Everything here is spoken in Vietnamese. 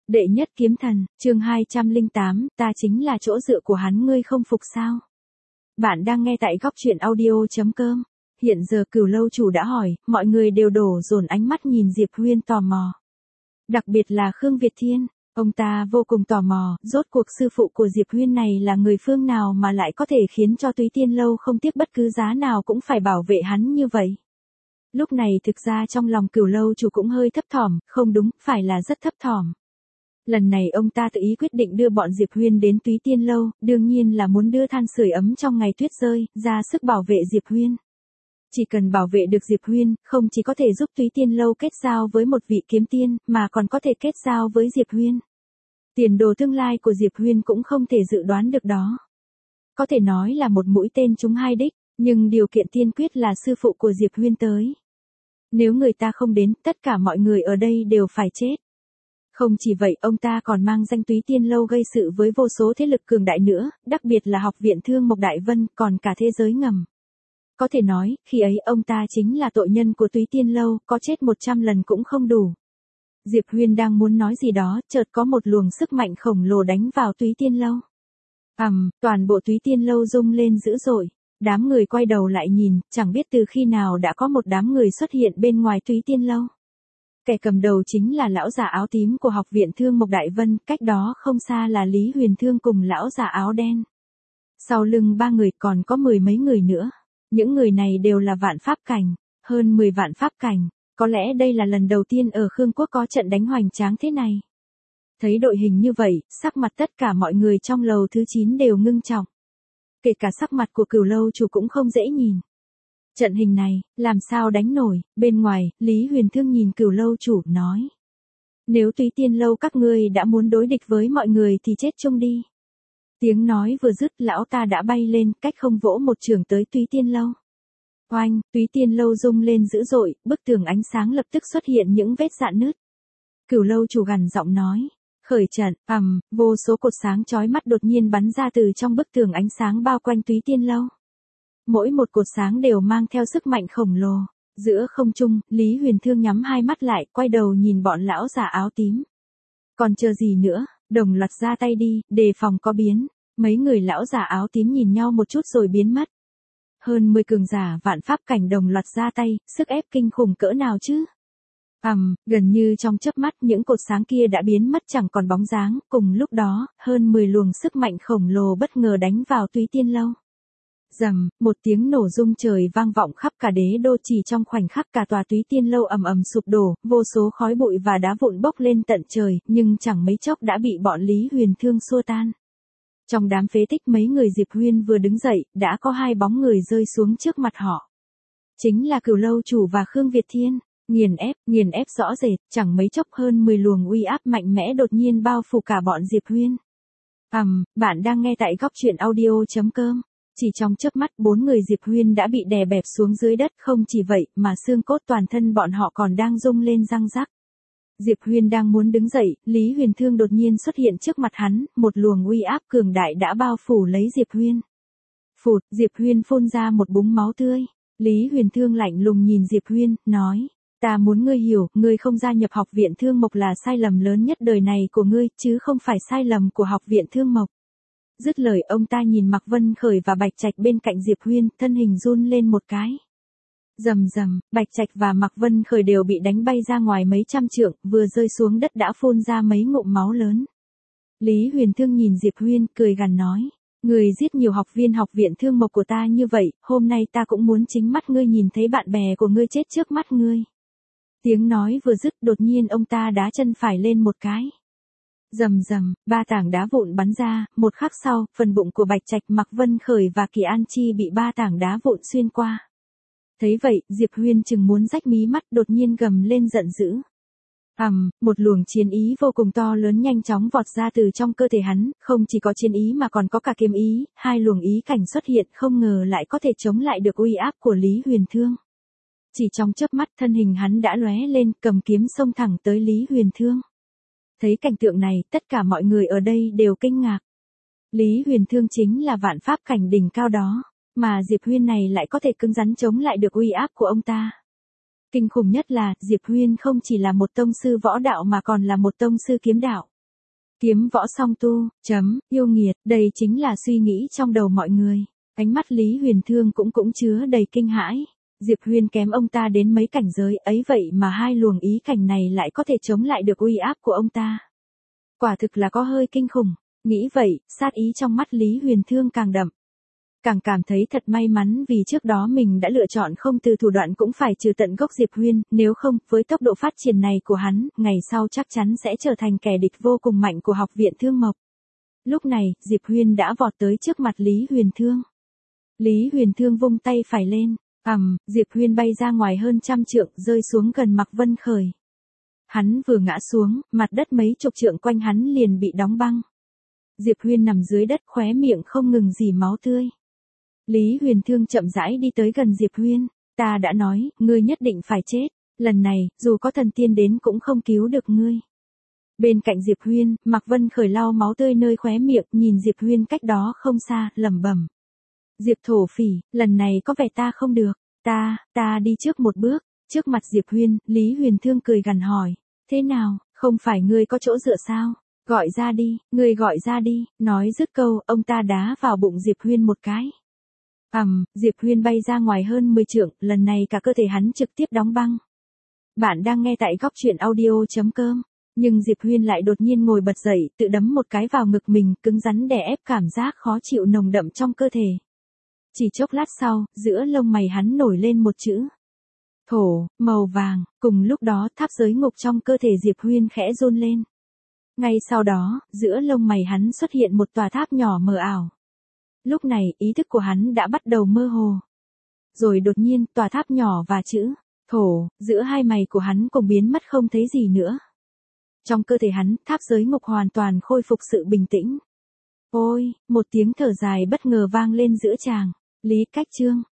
Đệ nhất kiếm thần, chương 208, ta chính là chỗ dựa của hắn, ngươi không phục sao? Bạn đang nghe tại góc truyện audio.com. Hiện giờ Cửu Lâu chủ đã hỏi, mọi người đều đổ dồn ánh mắt nhìn Diệp Huyên tò mò. Đặc biệt là Khương Việt Thiên, ông ta vô cùng tò mò, rốt cuộc sư phụ của Diệp Huyên này là người phương nào mà lại có thể khiến cho Túy Tiên Lâu không tiếc bất cứ giá nào cũng phải bảo vệ hắn như vậy. Lúc này thực ra trong lòng Cửu Lâu chủ cũng hơi thấp thỏm, không đúng, phải là rất thấp thỏm. Lần này ông ta tự ý quyết định đưa bọn Diệp Huyên đến Túy Tiên Lâu, đương nhiên là muốn đưa than sưởi ấm trong ngày tuyết rơi, ra sức bảo vệ Diệp Huyên. Chỉ cần bảo vệ được Diệp Huyên, không chỉ có thể giúp Túy Tiên Lâu kết giao với một vị kiếm tiên, mà còn có thể kết giao với Diệp Huyên. Tiền đồ tương lai của Diệp Huyên cũng không thể dự đoán được đó. Có thể nói là một mũi tên trúng hai đích, nhưng điều kiện tiên quyết là sư phụ của Diệp Huyên tới. Nếu người ta không đến, tất cả mọi người ở đây đều phải chết. Không chỉ vậy, ông ta còn mang danh Túy Tiên Lâu gây sự với vô số thế lực cường đại nữa, đặc biệt là Học viện Thương Mộc Đại Vân, còn cả thế giới ngầm. Có thể nói, khi ấy ông ta chính là tội nhân của Túy Tiên Lâu, có chết 100 lần cũng không đủ. Diệp Huyên đang muốn nói gì đó, chợt có một luồng sức mạnh khổng lồ đánh vào Túy Tiên Lâu. Toàn bộ Túy Tiên Lâu rung lên dữ dội. Đám người quay đầu lại nhìn, chẳng biết từ khi nào đã có một đám người xuất hiện bên ngoài Túy Tiên Lâu. Kẻ cầm đầu chính là lão già áo tím của Học viện Thương Mộc Đại Vân, cách đó không xa là Lý Huyền Thương cùng lão già áo đen. Sau lưng ba người còn có 10 mấy người nữa. Những người này đều là vạn pháp cảnh, hơn 10 vạn pháp cảnh, có lẽ đây là lần đầu tiên ở Khương Quốc có trận đánh hoành tráng thế này. Thấy đội hình như vậy, sắc mặt tất cả mọi người trong lầu thứ 9 đều ngưng trọng. Kể cả sắc mặt của Cửu Lâu chủ cũng không dễ nhìn. Trận hình này, làm sao đánh nổi, bên ngoài, Lý Huyền Thương nhìn Cửu Lâu chủ, nói. Nếu Túy Tiên Lâu các ngươi đã muốn đối địch với mọi người thì chết chung đi. Tiếng nói vừa dứt, lão ta đã bay lên, cách không vỗ một chưởng tới Túy Tiên Lâu. Oanh, Túy Tiên Lâu rung lên dữ dội, bức tường ánh sáng lập tức xuất hiện những vết rạn nứt. Cửu Lâu chủ gằn giọng nói. Khởi trận, vô số cột sáng chói mắt đột nhiên bắn ra từ trong bức tường ánh sáng bao quanh Túy Tiên Lâu. Mỗi một cột sáng đều mang theo sức mạnh khổng lồ. Giữa không trung, Lý Huyền Thương nhắm hai mắt lại, quay đầu nhìn bọn lão già áo tím. Còn chờ gì nữa, đồng loạt ra tay đi, đề phòng có biến. Mấy người lão già áo tím nhìn nhau một chút rồi biến mất. Hơn 10 cường giả vạn pháp cảnh đồng loạt ra tay, sức ép kinh khủng cỡ nào chứ? Gần như trong chớp mắt những cột sáng kia đã biến mất chẳng còn bóng dáng, cùng lúc đó, hơn 10 luồng sức mạnh khổng lồ bất ngờ đánh vào Túy Tiên Lâu. Rầm, một tiếng nổ rung trời vang vọng khắp cả đế đô, chỉ trong khoảnh khắc cả tòa Túy Tiên Lâu ầm ầm sụp đổ, vô số khói bụi và đá vụn bốc lên tận trời, nhưng chẳng mấy chốc đã bị bọn Lý Huyền Thương xua tan. Trong đám phế tích mấy người Diệp Huyên vừa đứng dậy, đã có hai bóng người rơi xuống trước mặt họ. Chính là Cửu Lâu chủ và Khương Việt Thiên. Nghiền ép rõ rệt, chẳng mấy chốc hơn 10 luồng uy áp mạnh mẽ đột nhiên bao phủ cả bọn Diệp Huyên. Bạn đang nghe tại góc truyện audio.com. Chỉ trong chớp mắt 4 người Diệp Huyên đã bị đè bẹp xuống dưới đất, không chỉ vậy mà xương cốt toàn thân bọn họ còn đang rung lên răng rắc. Diệp Huyên đang muốn đứng dậy, Lý Huyền Thương đột nhiên xuất hiện trước mặt hắn, một luồng uy áp cường đại đã bao phủ lấy Diệp Huyên. Phụt, Diệp Huyên phun ra một búng máu tươi. Lý Huyền Thương lạnh lùng nhìn Diệp Huyên, nói. Ta muốn ngươi hiểu, ngươi không gia nhập Học viện Thương Mộc là sai lầm lớn nhất đời này của ngươi, chứ không phải sai lầm của Học viện Thương Mộc. Dứt lời ông ta nhìn Mạc Vân Khởi và Bạch Trạch bên cạnh Diệp Huyên, thân hình run lên một cái. Rầm rầm, Bạch Trạch và Mạc Vân Khởi đều bị đánh bay ra ngoài mấy trăm trượng, vừa rơi xuống đất đã phun ra mấy ngụm máu lớn. Lý Huyền Thương nhìn Diệp Huyên, cười gằn nói. Người giết nhiều học viên Học viện Thương Mộc của ta như vậy, hôm nay ta cũng muốn chính mắt ngươi nhìn thấy bạn bè của ngươi chết trước mắt ngươi. Tiếng nói vừa dứt, đột nhiên ông ta đá chân phải lên một cái. Rầm rầm, 3 tảng đá vụn bắn ra, một khắc sau, phần bụng của Bạch Trạch, Mạc Vân Khởi và Kỳ An Chi bị 3 tảng đá vụn xuyên qua. Thấy vậy, Diệp Huyên chừng muốn rách mí mắt, đột nhiên gầm lên giận dữ. Một luồng chiến ý vô cùng to lớn nhanh chóng vọt ra từ trong cơ thể hắn, không chỉ có chiến ý mà còn có cả kiếm ý, hai luồng ý cảnh xuất hiện, không ngờ lại có thể chống lại được uy áp của Lý Huyền Thương. Chỉ trong chớp mắt thân hình hắn đã lóe lên, cầm kiếm xông thẳng tới Lý Huyền Thương. Thấy cảnh tượng này, tất cả mọi người ở đây đều kinh ngạc. Lý Huyền Thương chính là vạn pháp cảnh đỉnh cao đó, mà Diệp Huyên này lại có thể cứng rắn chống lại được uy áp của ông ta. Kinh khủng nhất là, Diệp Huyên không chỉ là một tông sư võ đạo mà còn là một tông sư kiếm đạo. Kiếm võ song tu, yêu nghiệt, đây chính là suy nghĩ trong đầu mọi người. Ánh mắt Lý Huyền Thương cũng chứa đầy kinh hãi. Diệp Huyên kém ông ta đến mấy cảnh giới ấy vậy mà hai luồng ý cảnh này lại có thể chống lại được uy áp của ông ta. Quả thực là có hơi kinh khủng. Nghĩ vậy, sát ý trong mắt Lý Huyền Thương càng đậm. Càng cảm thấy thật may mắn vì trước đó mình đã lựa chọn không từ thủ đoạn cũng phải trừ tận gốc Diệp Huyên, nếu không, với tốc độ phát triển này của hắn, ngày sau chắc chắn sẽ trở thành kẻ địch vô cùng mạnh của học viện Thương Mộc. Lúc này, Diệp Huyên đã vọt tới trước mặt Lý Huyền Thương. Lý Huyền Thương vung tay phải lên, Diệp Huyên bay ra ngoài hơn 100 trượng, rơi xuống gần Mạc Vân Khởi. Hắn vừa ngã xuống, mặt đất mấy chục trượng quanh hắn liền bị đóng băng. Diệp Huyên nằm dưới đất, khóe miệng không ngừng rỉ máu tươi. Lý Huyền Thương chậm rãi đi tới gần Diệp Huyên, ta đã nói, ngươi nhất định phải chết, lần này, dù có thần tiên đến cũng không cứu được ngươi. Bên cạnh Diệp Huyên, Mạc Vân Khởi lau máu tươi nơi khóe miệng, nhìn Diệp Huyên cách đó không xa, lẩm bẩm. Diệp thổ phỉ, lần này có vẻ ta không được, ta đi trước một bước, trước mặt Diệp Huyên, Lý Huyền Thương cười gằn hỏi, thế nào, không phải ngươi có chỗ dựa sao? Gọi ra đi, ngươi gọi ra đi, nói dứt câu, ông ta đá vào bụng Diệp Huyên một cái. Diệp Huyên bay ra ngoài hơn 10 trượng, lần này cả cơ thể hắn trực tiếp đóng băng. Bạn đang nghe tại góc truyện audio.com, nhưng Diệp Huyên lại đột nhiên ngồi bật dậy, tự đấm một cái vào ngực mình, cứng rắn đè ép cảm giác khó chịu nồng đậm trong cơ thể. Chỉ chốc lát sau, giữa lông mày hắn nổi lên một chữ. Thổ, màu vàng, cùng lúc đó tháp giới ngục trong cơ thể Diệp Huyên khẽ run lên. Ngay sau đó, giữa lông mày hắn xuất hiện một tòa tháp nhỏ mờ ảo. Lúc này, ý thức của hắn đã bắt đầu mơ hồ. Rồi đột nhiên, tòa tháp nhỏ và chữ thổ, giữa hai mày của hắn cùng biến mất không thấy gì nữa. Trong cơ thể hắn, tháp giới ngục hoàn toàn khôi phục sự bình tĩnh. Ôi, một tiếng thở dài bất ngờ vang lên giữa tràng. Lý Cách Trương,